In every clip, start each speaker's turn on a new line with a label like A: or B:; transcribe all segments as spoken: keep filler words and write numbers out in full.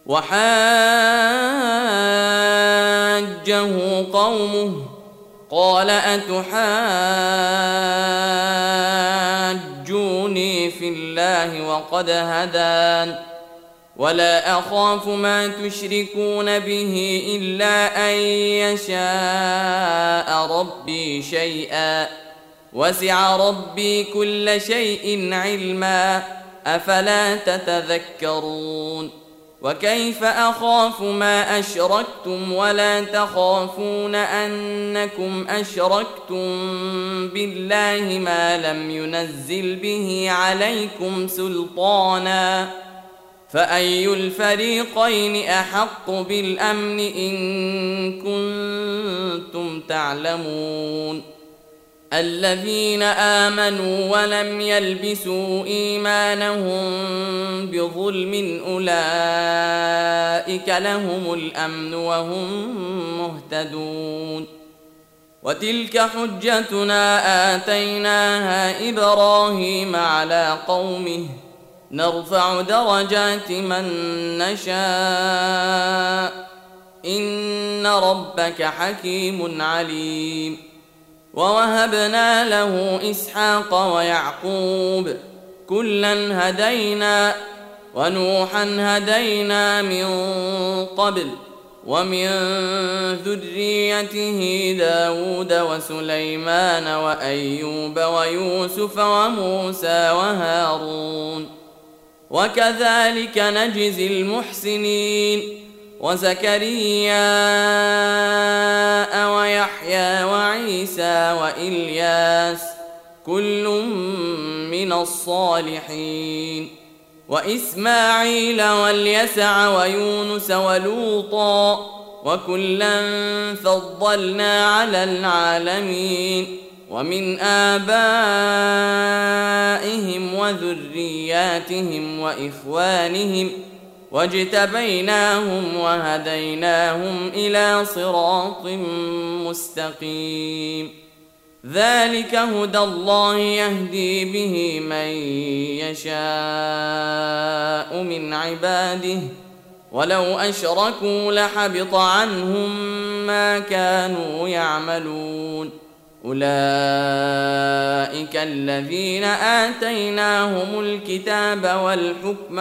A: وحاجه قومه قال أتحاجوني في الله وقد هدان ولا أخاف ما تشركون به إلا أن يشاء ربي شيئا وسع ربي كل شيء علما أفلا تتذكرون وكيف أخاف ما أشركتم ولا تخافون أنكم أشركتم بالله ما لم ينزل به عليكم سلطانا فأي الفريقين أحق بالأمن إن كنتم تعلمون الذين آمنوا ولم يلبسوا إيمانهم بظلم أولئك لهم الأمن وهم مهتدون وتلك حجتنا آتيناها إبراهيم على قومه نرفع درجات من نشاء إن ربك حكيم عليم ووهبنا له إسحاق ويعقوب كلا هدينا ونوحا هدينا من قبل ومن ذريته داود وسليمان وأيوب ويوسف وموسى وهارون وكذلك نجزي المحسنين وزكريا ويحيى وعيسى وإلياس كل من الصالحين وإسماعيل واليسع ويونس ولوطا وكلا فضلنا على العالمين ومن آبائهم وذرياتهم وإخوانهم واجتبيناهم وهديناهم إلى صراط مستقيم ذلك هدى الله يهدي به من يشاء من عباده ولو أشركوا لحبط عنهم ما كانوا يعملون أولئك الذين آتيناهم الكتاب والحكم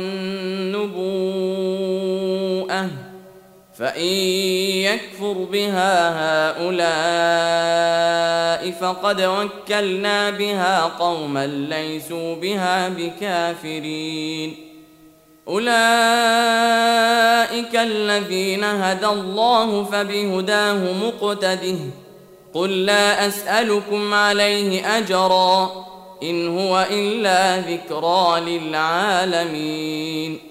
A: والنبوءة فإن يكفر بها هؤلاء فقد وكلنا بها قوما ليسوا بها بكافرين أولئك الذين هدى الله فبهداه مقتده قل لا أسألكم عليه أجرا إن هو إلا ذكرى للعالمين